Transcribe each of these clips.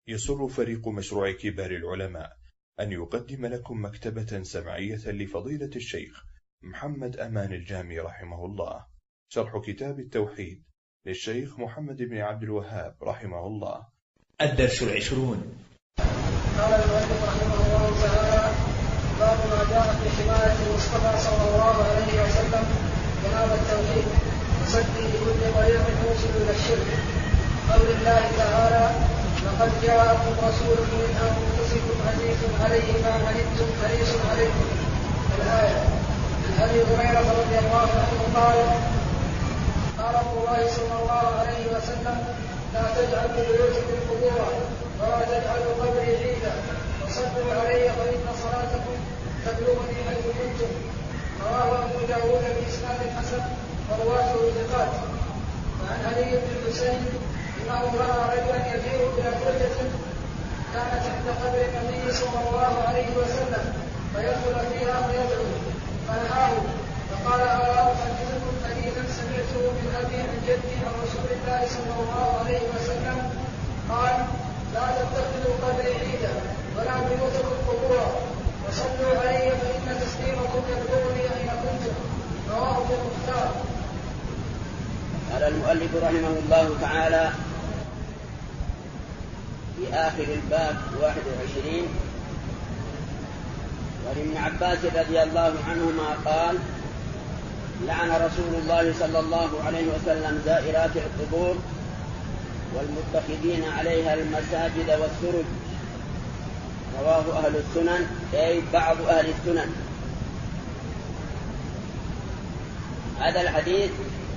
يسر فريق مشروع كبار العلماء أن يقدم لكم مكتبة سمعية لفضيلة الشيخ محمد أمان الجامي رحمه الله، شرح كتاب التوحيد للشيخ محمد بن عبد الوهاب رحمه الله. الدرس 20. قال المؤلف رحمه الله تعالى: باب ما جاء في حماية المصطفى صلى الله عليه وسلم جناب التوحيد وصده لكل طريق يوصل إلى الشرك. قول الله تعالى: لقد جاءكم رسول من أنفسكم عزيز عليه ما عنتم حريص عليكم. الآية. عن أبي هريرة رضي الله عنه قال: قال رسول الله صلى الله عليه وسلم: لا تجعلوا بيوتكم قبورا ولا تجعلوا قبري عيدا وصلوا علي فإن صلاتكم تبلغني حيث كنتم. رواه أبو داود بإسناد حسن ورواته ثقات. وعن علي بن الحسين إنه رأى رجلا يسير إلى فرجة كانت عند قبر النبي صلى الله عليه وسلم فيدخل فيها فيدعو فنهاه فقال: ألا أحدثكم حديثا سمعته من أبي عن جدي عن رسول الله صلى الله عليه وسلم قال: لا تتخذوا قبري عيدا ولا بيوتكم قبورا وصلوا علي فإن تسليمكم يبلغني أين كنتم. رواه ابن المختار. قال المؤلف رحمه الله تعالى في آخر الباب 21: وعن ابن عباس رضي الله عنهما قال: لعن رسول الله صلى الله عليه وسلم زائرات القبور والمتخذين عليها المساجد والسرج. رواه أهل السنن، أي بعض أهل السنن. هذا الحديث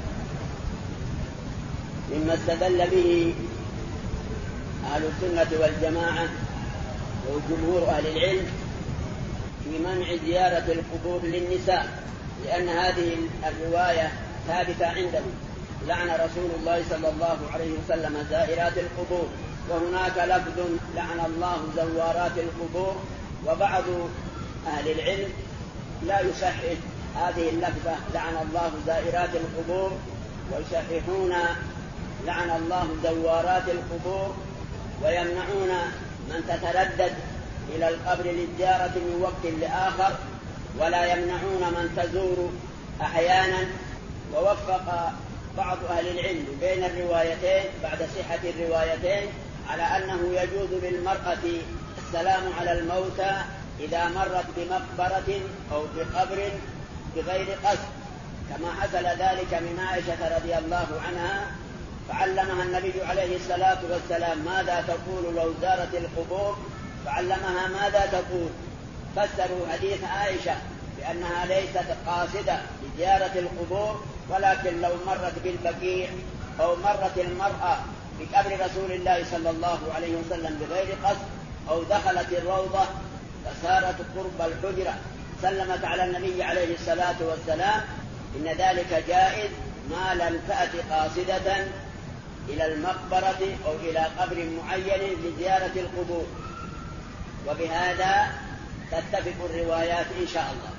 مما استدل به أهل السنة والجماعة وجمهور أهل العلم في منع زيارة القبور للنساء، لأن هذه الرواية ثابتة عندهم: لعن رسول الله صلى الله عليه وسلم زائرات القبور. وهناك لفظ: لعن الله زوارات القبور. وبعض أهل العلم لا يصحح هذه اللفظة لعن الله زائرات القبور، ويصححون لعن الله زوارات القبور، ويمنعون من تتردد إلى القبر للزيارة من وقت لآخر، ولا يمنعون من تزور أحيانا. ووفق بعض أهل العلم بين الروايتين بعد صحة الروايتين على أنه يجوز للمرأة السلام على الموتى إذا مرت بمقبرة أو بقبر بغير قصد، كما حصل ذلك من عائشة رضي الله عنها، فعلمها النبي عليه الصلاة والسلام ماذا تقول لو زارت القبور، فعلمها ماذا تقول. فسروا حديث عائشة بأنها ليست قاصدة لزيارة القبور، ولكن لو مرت بالبقيع أو مرت المرأة بقبر رسول الله صلى الله عليه وسلم بغير قصد، أو دخلت الروضة فصارت قرب الحجرة سلمت على النبي عليه الصلاة والسلام، إن ذلك جائز ما لم تأت قاصدة إلى المقبرة أو إلى قبر معين لزيارة القبور. وبهذا تتفق الروايات إن شاء الله.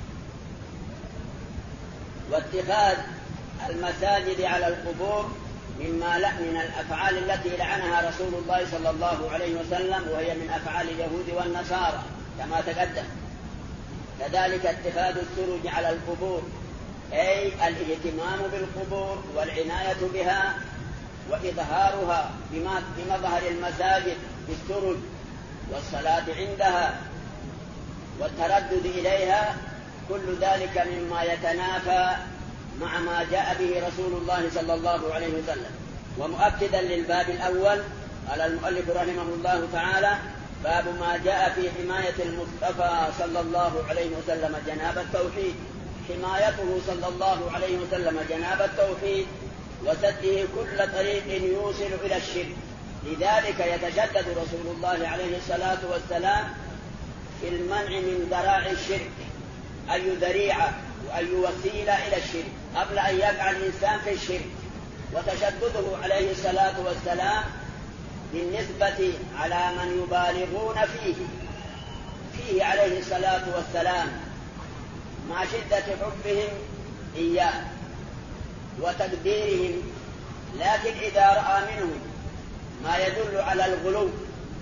واتخاذ المساجد على القبور من الأفعال التي لعنها رسول الله صلى الله عليه وسلم، وهي من أفعال اليهود والنصارى كما تقدم. كذلك اتخاذ السرج على القبور، أي الاهتمام بالقبور والعناية بها وإظهارها بمظهر المساجد بالسرج والصلاة عندها والتردد إليها، كل ذلك مما يتنافى مع ما جاء به رسول الله صلى الله عليه وسلم. ومؤكدا للباب الأول قال المؤلف رحمه الله تعالى: باب ما جاء في حماية المصطفى صلى الله عليه وسلم جناب التوحيد. حمايته صلى الله عليه وسلم جناب التوحيد وسده كل طريق يوصل إلى الشرك. لذلك يتشدد رسول الله عليه الصلاة والسلام في المنع من ذرائع الشرك، أي ذريعة وأي وسيلة إلى الشرك قبل أن يقع الإنسان في الشرك. وتشدده عليه الصلاة والسلام بالنسبة على من يبالغون فيه عليه الصلاة والسلام مع شدة حبهم إياه وتقديرهم، لكن إذا رأى منهم ما يدل على الغلو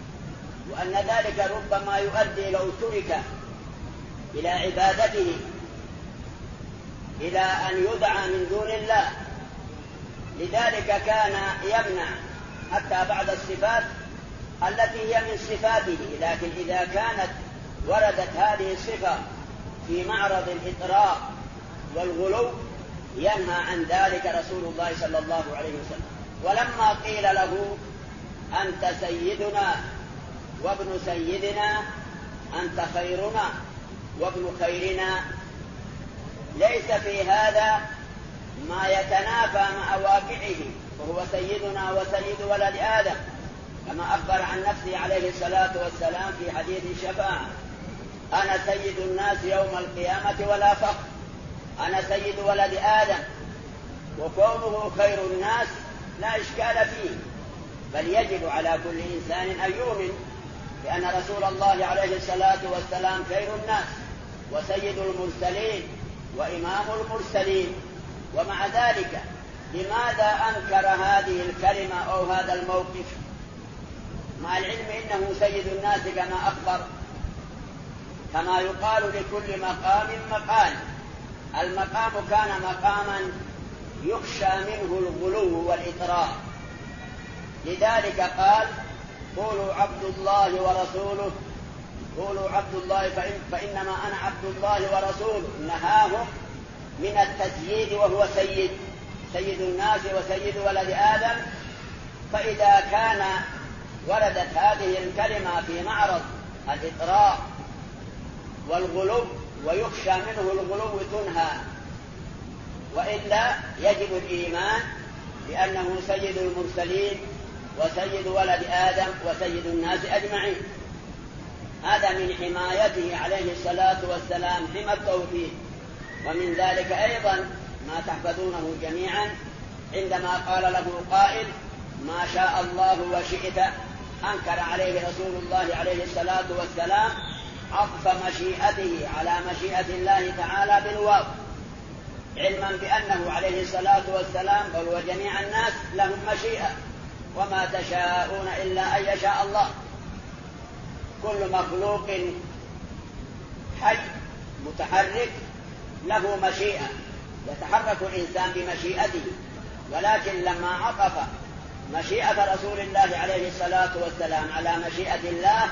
وأن ذلك ربما يؤدي لو ترك إلى عبادته إلى أن يدعى من دون الله. لذلك كان يمنع حتى بعد الصفات التي هي من صفاته، لكن إذا كانت وردت هذه الصفة في معرض الإطراء والغلو ينهى عن ذلك رسول الله صلى الله عليه وسلم. ولما قيل له أنت سيدنا وابن سيدنا، أنت خيرنا وابن خيرنا، ليس في هذا ما يتنافى مع واقعه، وهو سيدنا وسيد ولد آدم، كما أخبر عن نفسه عليه الصلاة والسلام في حديث الشفاعة: أنا سيد الناس يوم القيامة ولا فخر، أنا سيد ولد آدم. وكونه خير الناس لا إشكال فيه، بل يجب على كل إنسان أن يؤمن بأن رسول الله عليه الصلاة والسلام خير الناس وسيد المرسلين وإمام المرسلين. ومع ذلك لماذا أنكر هذه الكلمة أو هذا الموقف مع العلم إنه سيد الناس كما أخبر؟ كما يقال لكل مقام مقال، المقام كان مقاما يخشى منه الغلو والإطراء، لذلك قال: قولوا عبد الله ورسوله، قولوا عبد الله فإنما أنا عبد الله ورسوله. نهاهم من التسييد وهو سيد الناس وسيد ولد آدم. فإذا كان وردت هذه الكلمة في معرض الإطراء والغلو ويخشى منه الغلو تنهى، وإلا يجب الإيمان بأنه سيد المرسلين وسيد ولد آدم وسيد الناس أجمعين. هذا من حمايته عليه الصلاة والسلام حمى التوحيد. ومن ذلك أيضا ما تحفظونه جميعا عندما قال له قائل: ما شاء الله وشئت، أنكر عليه رسول الله عليه الصلاة والسلام عطف مشيئته على مشيئة الله تعالى بالواو، علما بأنه عليه الصلاة والسلام بل وجميع الناس لهم مشيئة، وما تشاءون إلا أن يشاء الله. كل مخلوق حي متحرك له مشيئة، يتحرك الإنسان بمشيئته، ولكن لما عطف مشيئة رسول الله عليه الصلاة والسلام على مشيئة الله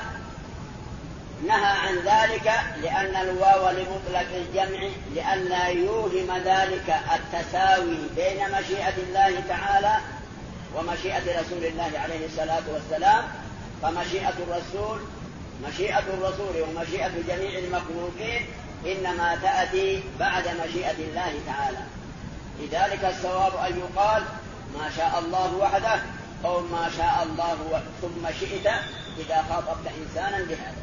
نهى عن ذلك، لأن الواو لمطلق الجمع، لئلا يوهم ذلك التساوي بين مشيئة الله تعالى ومشيئة رسول الله عليه الصلاة والسلام. فمشيئة الرسول ومشيئة جميع المخلوقين إنما تأتي بعد مشيئة الله تعالى. لذلك الصواب أن يقال: ما شاء الله وحده، أو ما شاء الله ثم شئت، إذا خاطبت إنسانا بهذا.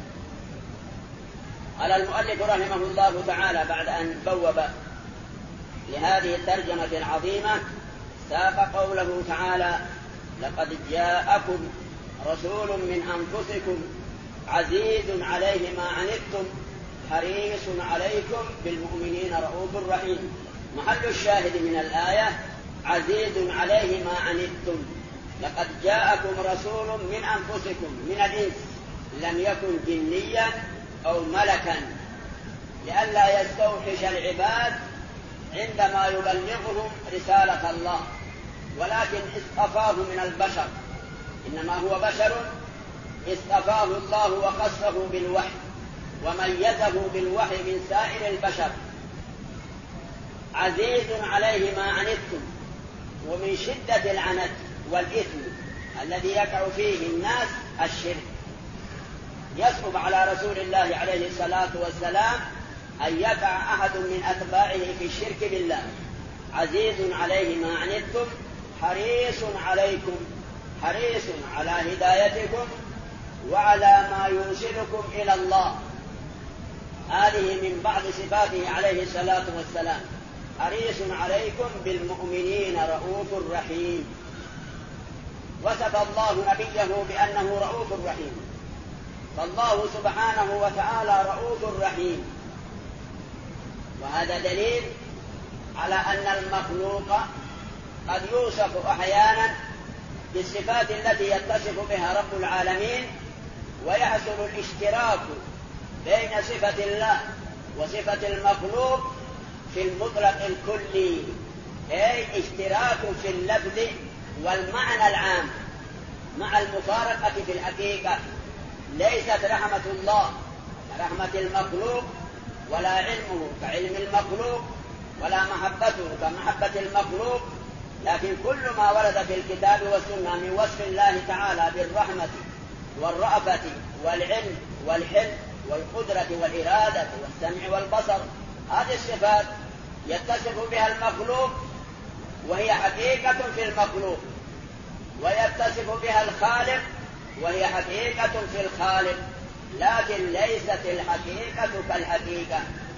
قال المؤلف رحمه الله تعالى بعد أن بوب لهذه الترجمة العظيمة ساق قوله تعالى: لقد جاءكم رسول من أنفسكم عزيز عليه ما عنتم حريص عليكم بالمؤمنين رؤوف رحيم. محل الشاهد من الآية: عزيز عليه ما عنتم. لقد جاءكم رسول من أنفسكم، من الإنس، لم يكن جنيا أو ملكا، لئلا يستوحش العباد عندما يبلغهم رسالة الله، ولكن اصطفاه من البشر، إنما هو بشر اصطفاه الله وخصه بالوحي وميزه بالوحي من سائر البشر. عزيز عليه ما عنتم، ومن شدة العنت والإثم الذي يقع فيه الناس الشرك، يصعب على رسول الله عليه الصلاة والسلام أن يقع أحد من أتباعه في الشرك بالله. عزيز عليه ما عنتم حريص عليكم، حريص على هدايتكم وعلى ما يوصلكم إلى الله. هذه من بعض صفاته عليه الصلاة والسلام: حريص عليكم بالمؤمنين رؤوف رحيم. وصف الله نبيه بأنه رؤوف رحيم، فالله سبحانه وتعالى رؤوف رحيم. وهذا دليل على أن المخلوق قد يوصف أحيانا بالصفات التي يتصف بها رب العالمين، ويحصل الاشتراك بين صفة الله وصفة المخلوق في المطلق الكلي، أي اشتراك في اللفظ والمعنى العام مع المفارقة في الحقيقة. ليست رحمة الله كرحمة المخلوق، ولا علمه كعلم المخلوق، ولا محبته كمحبة المخلوق، لكن كل ما ورد في الكتاب والسنة من وصف الله تعالى بالرحمة والرأفة والعلم والحلم والقدرة والإرادة والسمع والبصر، هذه الصفات يتصف بها المخلوق وهي حقيقة في المخلوق، ويتصف بها الخالق وهي حقيقة في الخالق، لكن ليست الحقيقة كالحقيقة.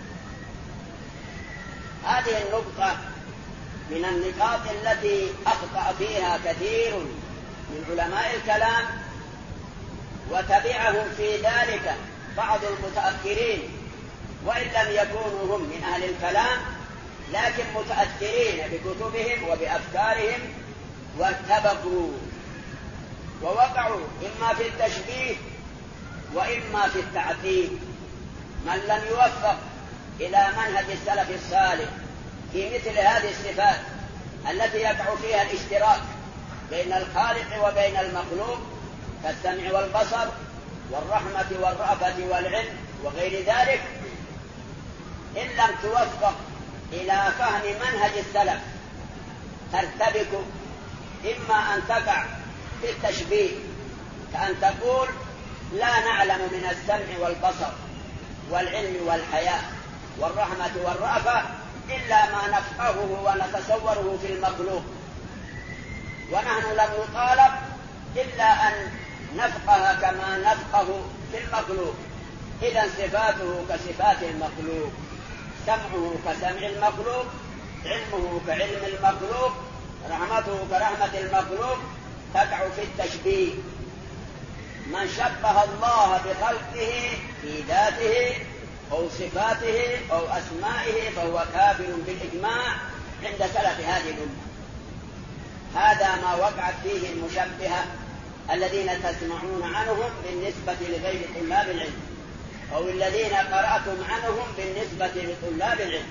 هذه النقطة من النقاط التي أخطأ فيها كثير من علماء الكلام، وتبعهم في ذلك بعض المتأخرين، وإن لم يكونوا هم من أهل الكلام لكن متأثرين بكتبهم وبأفكارهم، واتبقوا ووقعوا إما في التشبيه وإما في التعطيل. من لم يوفق إلى منهج السلف الصالح في مثل هذه الصفات التي يقع فيها الاشتراك بين الخالق وبين المخلوق كالسمع والبصر والرحمة والرأفة والعلم وغير ذلك، إن لم توفق إلى فهم منهج السلف ترتبك، إما أن تقع في التشبيه كأن تقول لا نعلم من السمع والبصر والعلم والحياة والرحمة والرأفة إلا ما نفقهه ونتصوره في المخلوق، ونحن لم نطالب إلا أن نفقه كما نفقه في المخلوق. إذن صفاته كصفات المخلوق، سمعه كسمع المخلوق، علمه كعلم المخلوق، رحمته كرحمة المخلوق، تقع في التشبيه. من شبه الله بخلقه في ذاته أو صفاته أو أسمائه فهو كافر بالإجماع عند سلف هذه الأمة. هذا ما وقعت فيه المشبهة الذين تسمعون عنهم بالنسبة لغير طلاب العلم، أو الذين قرأتم عنهم بالنسبة لطلاب العلم.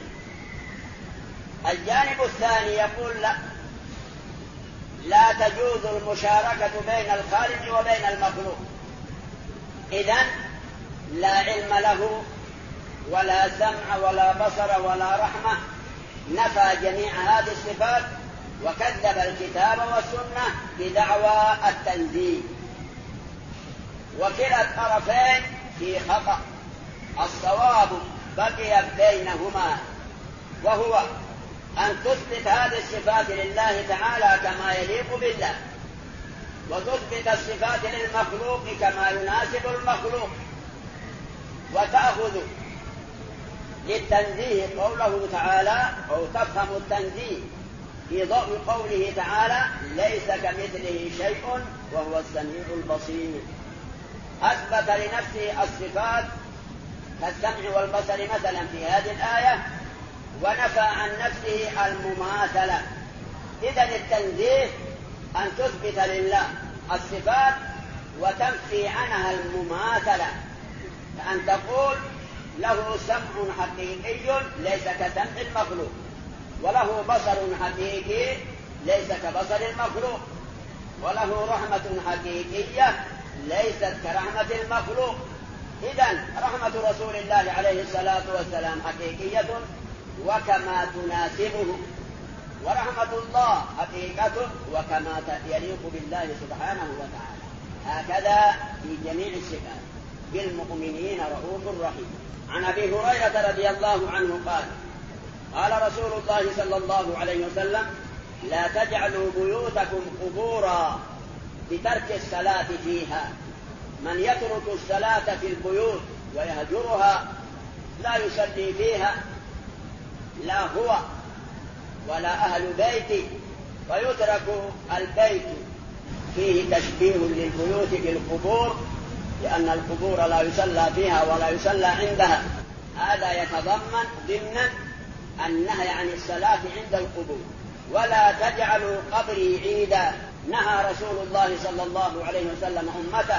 الجانب الثاني يقول لا تجوز المشاركة بين الخالق وبين المخلوق، إذن لا علم له ولا سمع ولا بصر ولا رحمة، نفى جميع هذه الصفات وكذب الكتاب والسنة بدعوى التنزيه. وكلا الطرفين في خطأ، الصواب بقي بينهما، وهو أن تثبت هذه الصفات لله تعالى كما يليق بالله، وتثبت الصفات للمخلوق كما يناسب المخلوق، وتأخذ للتنزيه قوله تعالى، أو تفهم التنزيه في ضوء قوله تعالى ليس كمثله شيء وهو السميع البصير. أثبت لنفسه الصفات كالسمع والبصر مثلا في هذه الآية، ونفى عن نفسه المماثلة. إذن التنزيه أن تثبت لله الصفات وتنفي عنها المماثلة، كأن تقول له سمع حقيقي ليس كسمع المخلوق، وله بصر حقيقي ليس كبصر المخلوق، وله رحمة حقيقية ليست كرحمة المخلوق. إذن رحمة رسول الله عليه الصلاة والسلام حقيقية وكما تناسبه، ورحمة الله حقيقة وكما يليق بالله سبحانه وتعالى. هكذا في جميع الصفات. بالمؤمنين رؤوف رحيم. عن أبي هريرة رضي الله عنه قال قال رسول الله صلى الله عليه وسلم لا تجعلوا بيوتكم قبورا بترك الصلاة فيها. من يترك الصلاة في البيوت ويهجرها لا يصلي فيها لا هو ولا أهل بيته، ويترك البيت فيه تشبيه للبيوت بالقبور، لأن القبور لا يصلى فيها ولا يصلى عندها. هذا يتضمن ضمن النهي عن الصلاة عند القبور. ولا تجعلوا قبري عيدا، نهى رسول الله صلى الله عليه وسلم أمته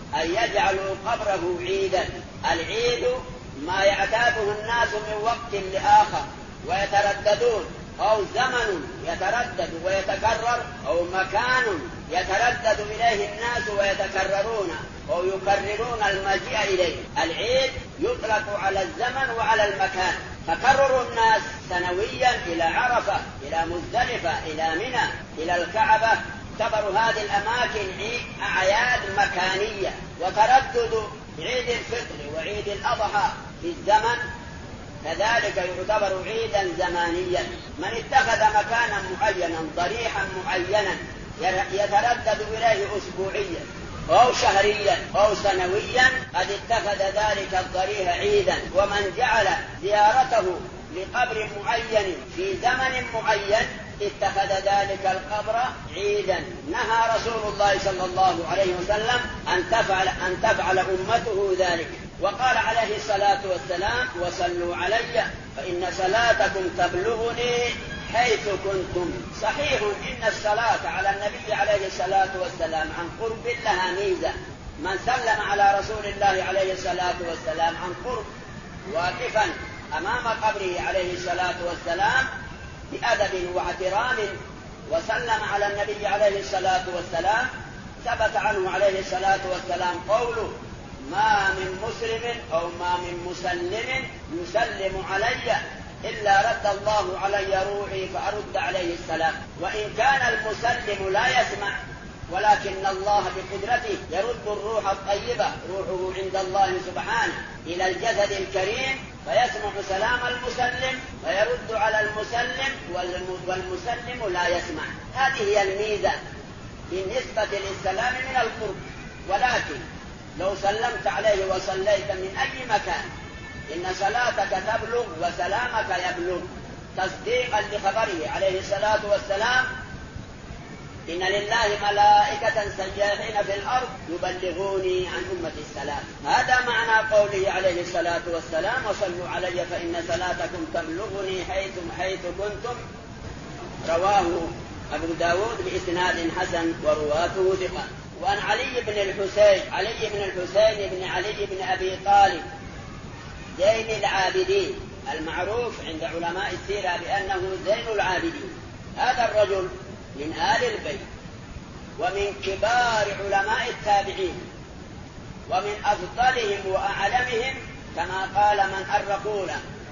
أن يجعلوا قبره عيدا. العيد ما يعتاده الناس من وقت لآخر ويترددون، أو زمن يتردد ويتكرر، أو مكان يتردد إليه الناس ويتكررون أو يكررون المجيء إليه. العيد يطلق على الزمن وعلى المكان. تكرر الناس سنويا إلى عرفة، إلى مزدلفة، إلى منى، إلى الكعبة، تعتبر هذه الأماكن أعياد مكانية. وتردد عيد الفطر وعيد الأضحى في الزمن كذلك يعتبر عيدا زمانيا. من اتخذ مكانا معينا ضريحا معينا يتردد إليه أسبوعيا أو شهريا أو سنويا قد اتخذ ذلك الضريح عيدا. ومن جعل زيارته لقبر معين في زمن معين اتخذ ذلك القبر عيدا. نهى رسول الله صلى الله عليه وسلم أن تفعل أمته ذلك، وقال عليه الصلاة والسلام: وصلوا علي فإن صلاتكم تبلغني حيث كنتم. صحيح إن الصلاة على النبي عليه الصلاة والسلام عن قرب لها ميزة. من سلم على رسول الله عليه الصلاة والسلام عن قرب واقفا أمام قبره عليه الصلاة والسلام بأدب واحترام وسلم على النبي عليه الصلاة والسلام، ثبت عنه عليه الصلاة والسلام قوله: ما من مسلم أو ما من مسلم يسلم علي إلا رد الله علي روحي فأرد عليه السلام. وإن كان المسلم لا يسمع، ولكن الله بقدرته يرد الروح الطيبة، روحه عند الله سبحانه، إلى الجسد الكريم، فيسمع سلام المسلم فيرد على المسلم، والمسلم لا يسمع. هذه هي الميزة بالنسبة للسلام من القرب. ولكن لو سلمت عليه وصليت من أي مكان إن صلاتك تبلغ وسلامك يبلغ، تصديقا لخبره عليه الصلاة والسلام: إن لله ملائكة سياحين في الأرض يبلغوني عن أمة السلام. هذا معنى قوله عليه الصلاة والسلام: وصلوا علي فإن صلاتكم تبلغني حيث كنتم. رواه أبو داود بإسناد حسن ورواته ثقة. وعن علي بن الحسين بن علي بن أبي طالب زين العابدين المعروف عند علماء السيرة بأنه زين العابدين. هذا الرجل من آل البيت ومن كبار علماء التابعين ومن أفضلهم وأعلمهم، كما قال من أرقون: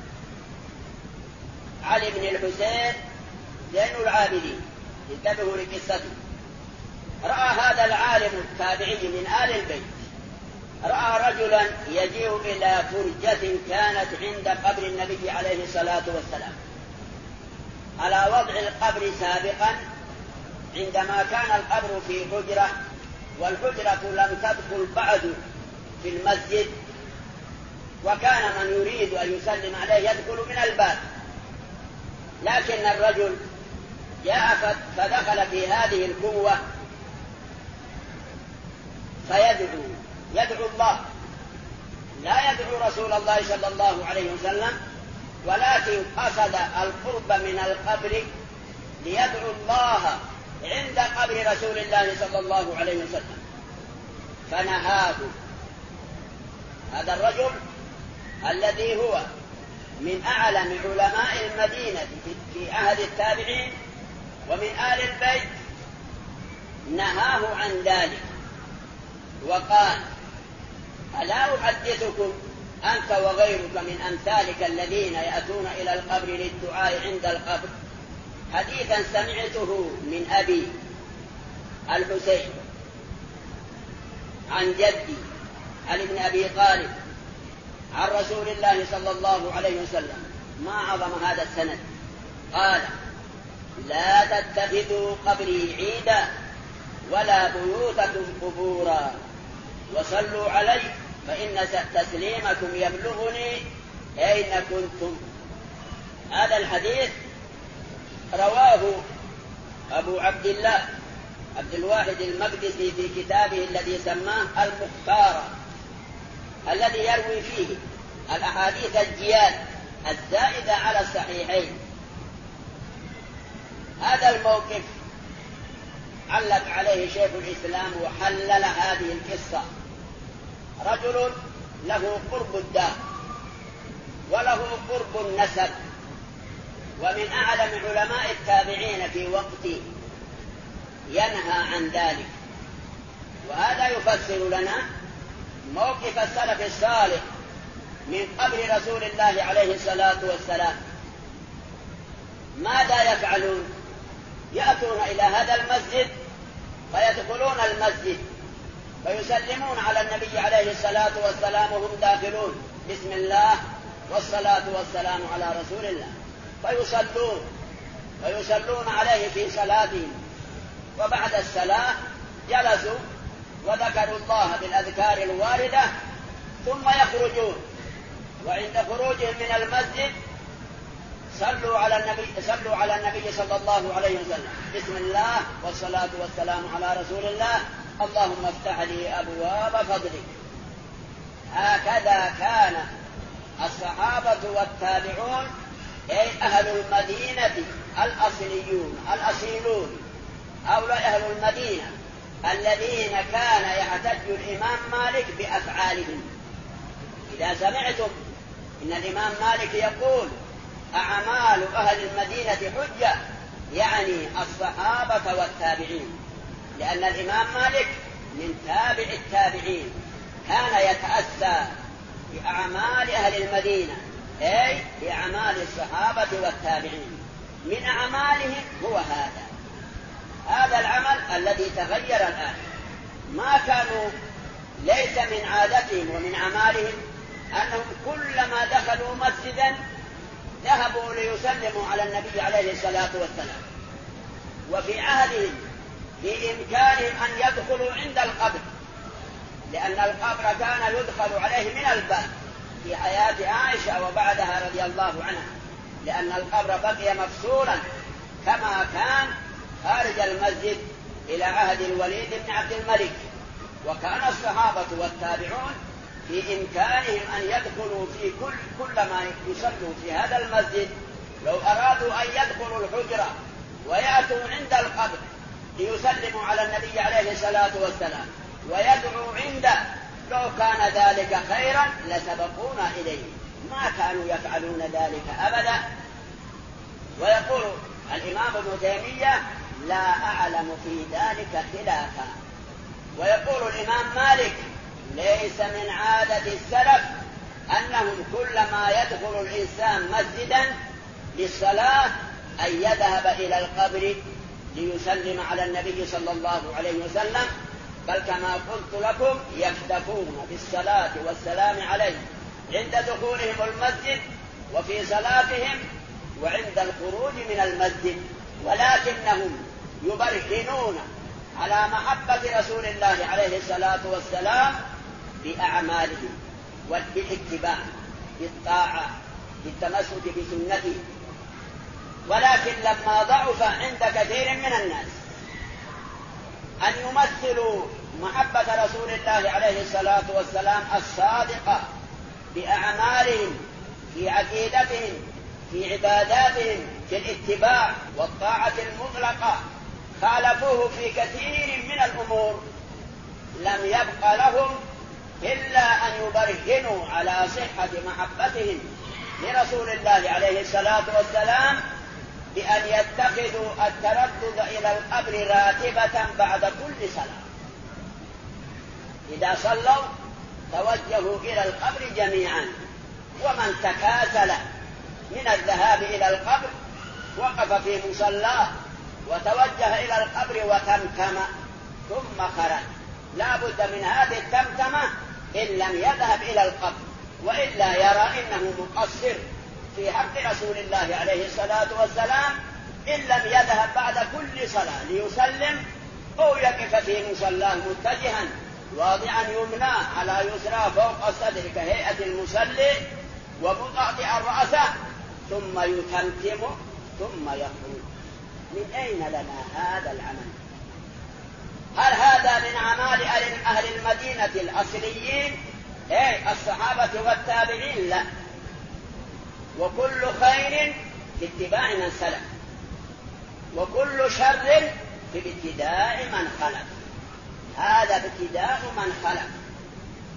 علي بن الحسين زين العابدين. انتبهوا لقصته. رأى هذا العالم التابعي من آل البيت رأى رجلا يجيء إلى فرجة كانت عند قبر النبي عليه الصلاة والسلام على وضع القبر سابقا، عندما كان القبر في حجرة، والحجرة لم تدخل بعد في المسجد، وكان من يريد أن يسلم عليه يدخل من الباب. لكن الرجل جاء فدخل في هذه القوة يدعو الله، لا يدعو رسول الله صلى الله عليه وسلم، ولكن قصد القرب من القبر ليدعو الله عند قبر رسول الله صلى الله عليه وسلم. فنهاه هذا الرجل الذي هو من أعلم علماء المدينة في عهد التابعين ومن آل البيت، نهاه عن ذلك وقال: ألا أحدثكم أنت وغيرك من أمثالك الذين يأتون إلى القبر للدعاء عند القبر حديثا سمعته من أبي الحسين عن جدي علي بن أبي طالب عن رسول الله صلى الله عليه وسلم. ما عظم هذا السند. قال: لا تتخذوا قبري عيدا ولا بيوتكم قبورا وصلوا علي فإن تسليمكم يبلغني أين كنتم. هذا الحديث رواه أبو عبد الله عبد الواحد المقدسي في كتابه الذي سماه المختار، الذي يروي فيه الأحاديث الجياد الزائدة على الصحيحين. هذا الموقف علق عليه شيخ الإسلام وحلل هذه القصة رجل له قرب الدار وله قرب النسب، ومن أعلم علماء التابعين في وقته ينهى عن ذلك. وهذا يفسر لنا موقف السلف الصالح من قبر رسول الله عليه الصلاة والسلام. ماذا يفعلون؟ يأتون إلى هذا المسجد فيدخلون المسجد فيسلمون على النبي عليه الصلاة والسلام وهم داخلون، بسم الله والصلاة والسلام على رسول الله، فيصلون عليه في صلاتهم، وبعد الصلاة جلسوا وذكروا الله بالأذكار الواردة ثم يخرجون، وعند خروجهم من المسجد صلوا على النبي صلى الله عليه وسلم، بسم الله والصلاة والسلام على رسول الله، اللهم افتح لي أبواب فضلك. هكذا كان الصحابة والتابعون، أي أهل المدينة الأصيلون، هؤلاء أهل المدينة الذين كان يحتج الإمام مالك بأفعالهم. إذا سمعتم إن الإمام مالك يقول أعمال أهل المدينة حجة، يعني الصحابة والتابعين، لأن الإمام مالك من تابع التابعين كان يتأسى بأعمال أهل المدينة، أي بأعمال الصحابة والتابعين. من أعمالهم هو هذا العمل الذي تغير الآن. ما كانوا، ليس من عادتهم ومن أعمالهم أنهم كلما دخلوا مسجدا ذهبوا ليسلموا على النبي عليه الصلاة والسلام. وفي عهدهم بإمكانهم أن يدخلوا عند القبر، لأن القبر كان يدخل عليه من الباب في حياة عائشة وبعدها رضي الله عنها، لأن القبر بقي مفصولا كما كان خارج المسجد إلى عهد الوليد بن عبد الملك. وكان الصحابة والتابعون في إمكانهم أن يدخلوا في كلما يصلوا في هذا المسجد، لو أرادوا أن يدخلوا الحجرة ويأتوا عند القبر ليسلموا على النبي عليه الصلاة والسلام ويدعوا عنده، لو كان ذلك خيرا لسبقونا إليه، ما كانوا يفعلون ذلك أبدا. ويقول الإمام ابن تيمية لا أعلم في ذلك خلافا. ويقول الإمام مالك ليس من عادة السلف أنهم كلما يدخل الإنسان مسجدا للصلاة أن يذهب إلى القبر ليسلم على النبي صلى الله عليه وسلم، بل كما قلت لكم يكتفون بالصلاة والسلام عليه عند دخولهم المسجد وفي صلاتهم وعند الخروج من المسجد، ولكنهم يبرهنون على محبة رسول الله عليه الصلاة والسلام بأعمالهم وبالاتباع بالطاعة بالتمسك بسنته. ولكن لما ضعف عند كثير من الناس أن يمثلوا محبة رسول الله عليه الصلاة والسلام الصادقة بأعمالهم في عقيدتهم في عباداتهم في الاتباع والطاعة المطلقة، خالفوه في كثير من الأمور، لم يبق لهم إلا أن يبرهنوا على صحة محبتهم لرسول الله عليه الصلاة والسلام بأن يتخذوا التردد إلى القبر راتبة بعد كل صلاة. إذا صلوا توجهوا إلى القبر جميعا، ومن تكاسل من الذهاب إلى القبر وقف في مصلاه وتوجه إلى القبر وتمتم ثم خرج. لا بد من هذه التمتمة إن لم يذهب إلى القبر، وإلا يرى إنه مقصر في حق رسول الله عليه الصلاة والسلام إن لم يذهب بعد كل صلاة ليسلم أو يقف في مصلاه متجها واضعا يمناه على يسرى فوق الصدر كهيئة المصلي ومطأطئا رأسه ثم يتمتم ثم يخرج. من أين لنا هذا العمل؟ هل هذا من أعمال أهل المدينة الأصليين الصحابة والتابعين؟ لا. وكل خير في اتباع من سلف، وكل شر في ابتداء من خلف. هذا ابتداء من خلف.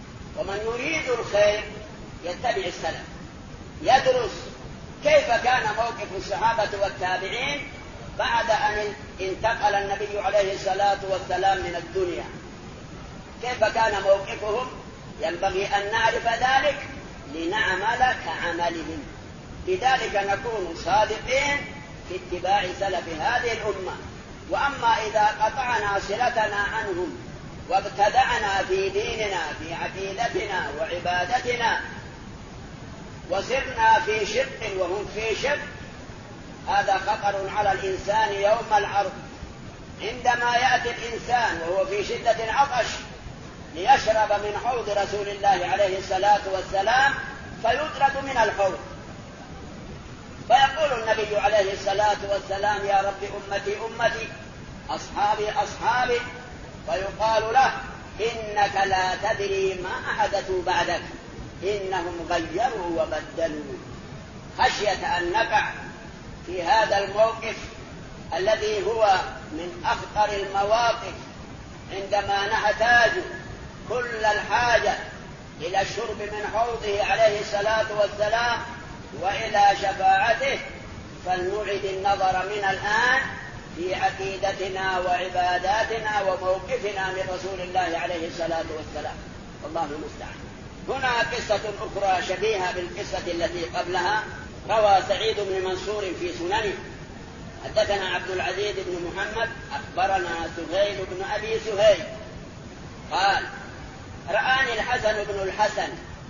ومن يريد الخير يتبع السلف، يدرس كيف كان موقف الصحابة والتابعين بعد أن انتقل النبي عليه الصلاة والسلام من الدنيا، كيف كان موقفهم. ينبغي أن نعرف ذلك لنعمل كعملهم، لذلك نكون صادقين في اتباع سلف هذه الأمة. وأما إذا قطعنا صلتنا عنهم وابتدعنا في ديننا في عقيدتنا وعبادتنا وصرنا في شق وهم في شق، هذا خطر على الإنسان يوم العرض. عندما يأتي الإنسان وهو في شدة عطش ليشرب من حوض رسول الله عليه الصلاة والسلام فيطرد من الحوض، فيقول النبي عليه الصلاة والسلام: يا رب أمتي أمتي، أصحابي أصحابي، فيقال له: إنك لا تدري ما أحدثوا بعدك، إنهم غيروا وبدلوا. خشية أن نقع في هذا الموقف الذي هو من أخطر المواقف، عندما نحتاج كل الحاجة إلى الشرب من حوضه عليه الصلاة والسلام وإلى شفاعته، فلنعد النظر من الآن في عقيدتنا وعباداتنا وموقفنا من رسول الله عليه الصلاة والسلام، والله المستعان. هنا قصة أخرى شبيهة بالقصة التي قبلها. روى سعيد بن منصور في سننه: حدثنا عبد العزيز بن محمد أخبرنا سهيل بن أبي سهيل قال: رآني الحسن بن الحسن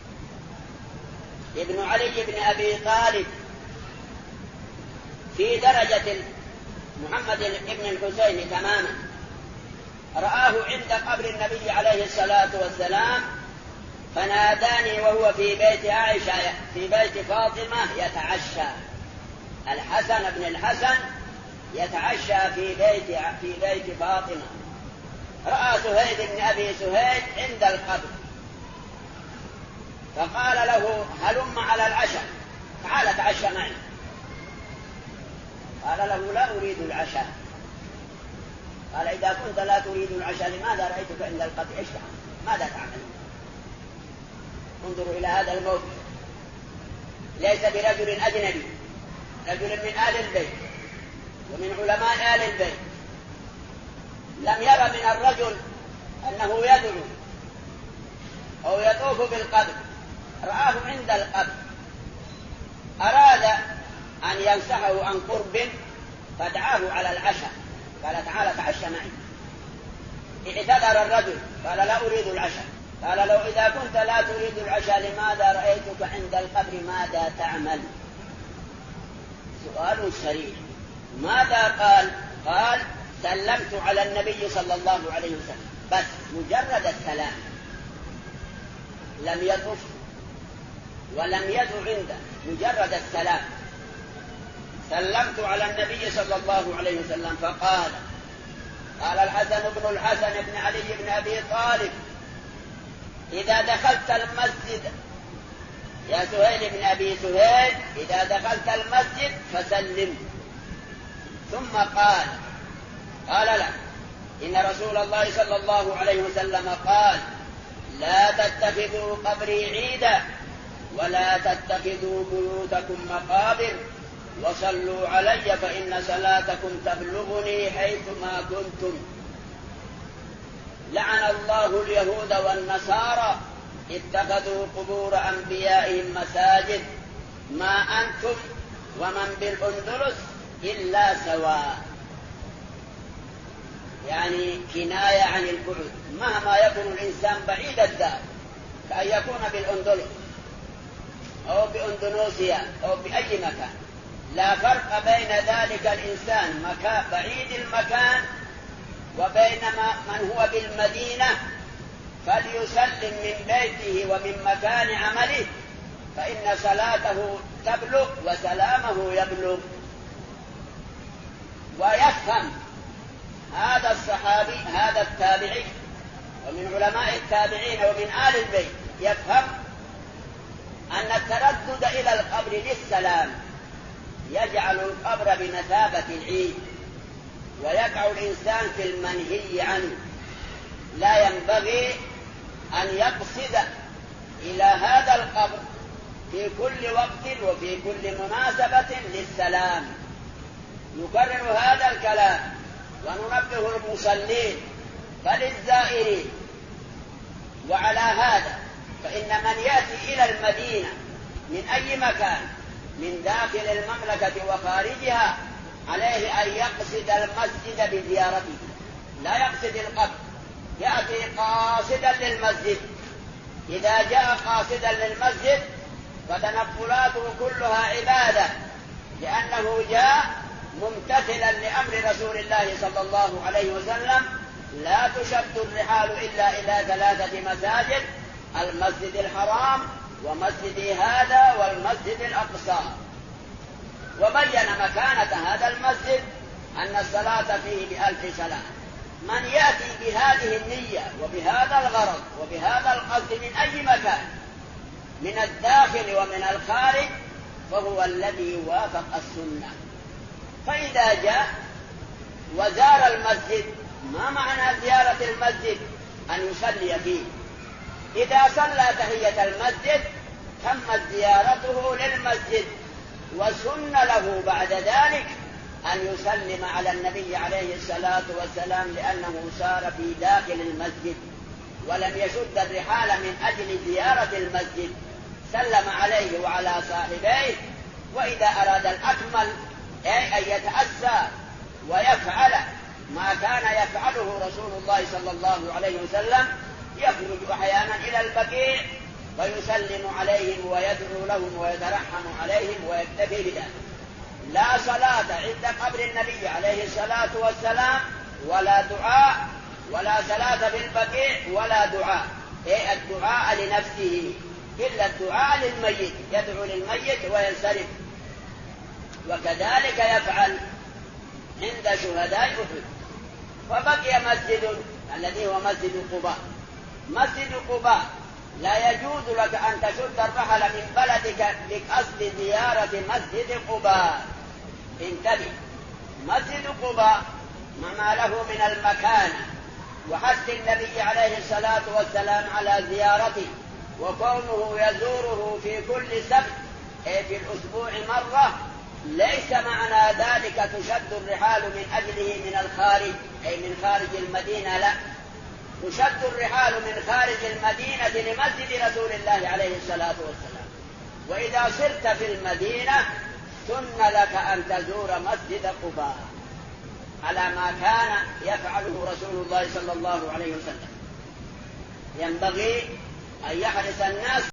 ابن علي بن أبي طالب في درجة محمد بن الحسين تماما، رآه عند قبر النبي عليه الصلاة والسلام، فناداني وهو في بيت عائشة في بيت فاطمة يتعشى. الحسن بن الحسن يتعشى في بيت فاطمة. رأى سهيل بن أبي سهيل عند القبر، فقال له: هلم على العشاء، تعال تعشى معي. قال له: لا أريد العشاء. قال: إذا كنت لا تريد العشاء لماذا رأيتك عند القبر؟ إيش تعمل؟ ماذا تعمل؟ انظروا إلى هذا الموقف، ليس برجل أجنبي، رجل من آل البيت ومن علماء آل البيت، لم ير من الرجل أنه يدعو أو يطوف بالقبر، رآه عند القبر، أراد أن ينصحه عن قرب فدعاه على العشاء، قال: تعال تعشى معي. اعتذر الرجل قال: لا أريد العشاء. قال له: إذا كنت لا تريد العشاء لماذا رأيتك عند القبر؟ ماذا تعمل؟ سؤال صريح. ماذا قال؟ قال: سلمت على النبي صلى الله عليه وسلم، بس مجرد السلام، لم يطف ولم يدع عنده، مجرد السلام. سلمت على النبي صلى الله عليه وسلم. فقال الحسن بن الحسن بن علي بن أبي طالب: إذا دخلت المسجد يا سهيل بن أبي سهيل، إذا دخلت المسجد فسلم. ثم قال لا، إن رسول الله صلى الله عليه وسلم قال: لا تتخذوا قبري عيدا ولا تتخذوا بيوتكم مقابر وصلوا علي فإن صلاتكم تبلغني حيثما كنتم. لعن الله اليهود والنصارى اتخذوا قبور أنبيائهم مساجد، ما أنتم ومن بالأندلس إلا سواء. يعني كناية عن البعد، مهما يكون الإنسان بعيد الدار، كأن يكون بالأندلس أو بأندونيسيا أو بأي مكان، لا فرق بين ذلك الإنسان بعيد المكان وبين من هو بالمدينة، فليسلم من بيته ومن مكان عمله، فإن صلاته تبلغ وسلامه يبلغ. ويفهم هذا الصحابي هذا التابعي ومن علماء التابعين ومن آل البيت، يفهم أن التردد إلى القبر للسلام يجعل القبر بمثابة العيد، ويقع الإنسان في المنهي عنه. لا ينبغي أن يقصد إلى هذا القبر في كل وقت وفي كل مناسبة للسلام. نكرر هذا الكلام وننبه المصلين بل الزائرين. وعلى هذا فإن من يأتي إلى المدينة من أي مكان من داخل المملكة وخارجها عليه أن يقصد المسجد بزيارته، لا يقصد القبر، يأتي قاصدا للمسجد. إذا جاء قاصدا للمسجد فتنقلاته كلها عبادة، لأنه جاء ممتثلا لأمر رسول الله صلى الله عليه وسلم: لا تشد الرحال إلا إلى 3 مساجد: المسجد الحرام ومسجد هذا والمسجد الأقصى. وبين مكانة هذا المسجد أن الصلاة فيه ب1000 صلاة. من يأتي بهذه النية وبهذا الغرض وبهذا القصد من أي مكان من الداخل ومن الخارج فهو الذي وافق السنة. فإذا جاء وزار المسجد، ما معنى زيارة المسجد؟ أن يصلي فيه. إذا صلى تحية المسجد تمت زيارته للمسجد، وسن له بعد ذلك أن يسلم على النبي عليه الصلاة والسلام، لأنه سار في داخل المسجد ولم يشد الرحال من أجل زيارة المسجد. سلم عليه وعلى صاحبيه. وإذا أراد الأكمل أي أن يتأسى ويفعل ما كان يفعله رسول الله صلى الله عليه وسلم، يخرج أحيانا إلى البقيع ويسلم عليهم ويدعو لهم ويترحم عليهم ويكتفي بذلك. لا صلاة عند قبر النبي عليه الصلاة والسلام ولا دعاء، ولا صلاة في البقيع ولا دعاء، أي الدعاء لنفسه، إلا الدعاء للميت، يدعو للميت وينصرف. وكذلك يفعل عند شهداء أحد. وبقي مسجد الذي هو مسجد قباء. مسجد قباء لا يجوز لك أن تشد الرحل من بلدك بقصد زيارة مسجد قباء. انتبه، مسجد قباء ما له من المكانة وحث النبي عليه الصلاة والسلام على زيارته، وكونه يزوره في كل سبت أي في الأسبوع مرة، ليس معنى ذلك تشد الرحال من أجله من الخارج أي من خارج المدينة، لا، تشد الرحال من خارج المدينة لمسجد رسول الله عليه الصلاة والسلام. وإذا صرت في المدينة سن لك أن تزور مسجد قباء على ما كان يفعله رسول الله صلى الله عليه وسلم. ينبغي أن يحرص الناس